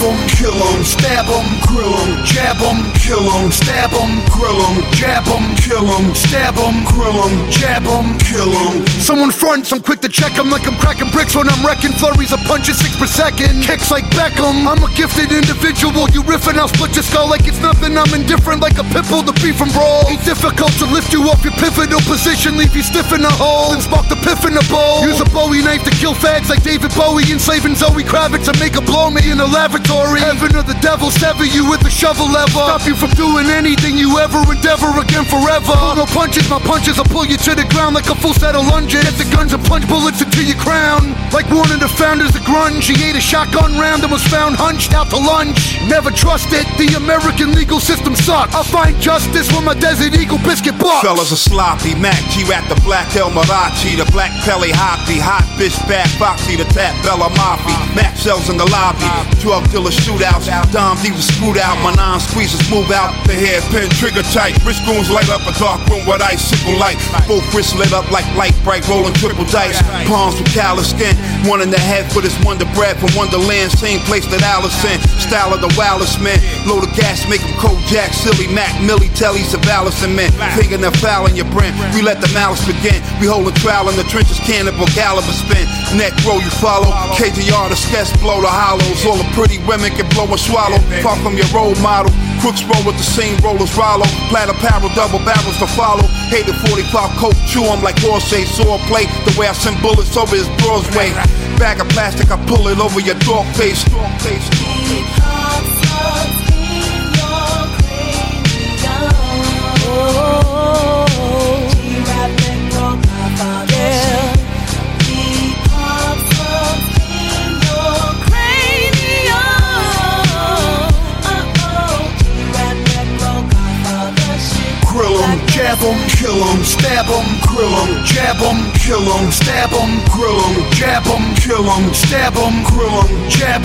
'em, kill 'em, stab 'em, grill 'em, jab 'em, kill 'em, stab 'em, grill 'em, jab 'em, kill 'em, stab 'em, grill 'em, jab 'em, kill 'em. Someone fronts, I'm quick to check 'em like I'm cracking bricks when I'm wrecking flurries of punches 6 per second. Kicks like Beckham, I'm a gifted individual. You riffin', I'll split your skull like it's nothing. I'm indifferent like a pit bull to beef from brawl. Ain't difficult to lift you off your pivotal position, leave you stiff in a hole and spark the piff in the bowl. Use a Bowie knife to kill fags like David Bowie, enslaving Zoe Kravitz to make her blow me in a lavatory. Heaven or the devil, sever you with a shovel lever. Stop you from doing anything you ever endeavor again forever. Pull no punches, my punches will pull you to the ground like a full set of lunges. Get the guns and punch bullets into your crown. Like one of the founders of grunge, he ate a shotgun round and was found hunched out to lunch. Never trust it, the American legal system sucks. I'll find justice when my Desert Eagle biscuit bucks. Fellas are sloppy, Mac G rap the Black El Marachi, the Black Pelly Hoppy, hot bitch bad Foxy, the Tap Bella Mafia, Mac sells in the lobby, drug dealer shootouts, Dom D was screwed out, my nine squeezes move out, the hairpin trigger tight, wrist goons light up a dark room with icicle light, both wrists lit up like light bright, rolling triple dice, palms with callous skin, one in the head for this Wonder Bread from Wonderland, same place that Allison, style of the wildest man, load of gas make him Kojak, silly Mac, Millie Telly's of Allison man, finger and foul in your brim, we let the malice begin, we hold a trial in the trenches, cannibal caliber spin, neck roll you follow, KJR the sketch blow the hollows, all the pretty women can blow and swallow, far from your role model, crooks roll with the same rollers Rollo, plat apparel, double barrels to follow, hated 45 coke, chew 'em like Horsey, sword play, the way I send bullets over his Broadway, bag of plastic, I pull it over your dog face. Grill 'em, jab 'em, kill 'em, stab 'em, grill 'em, jab 'em, kill 'em, stab 'em, grill 'em, jab 'em, kill 'em, stab 'em, grill 'em, jab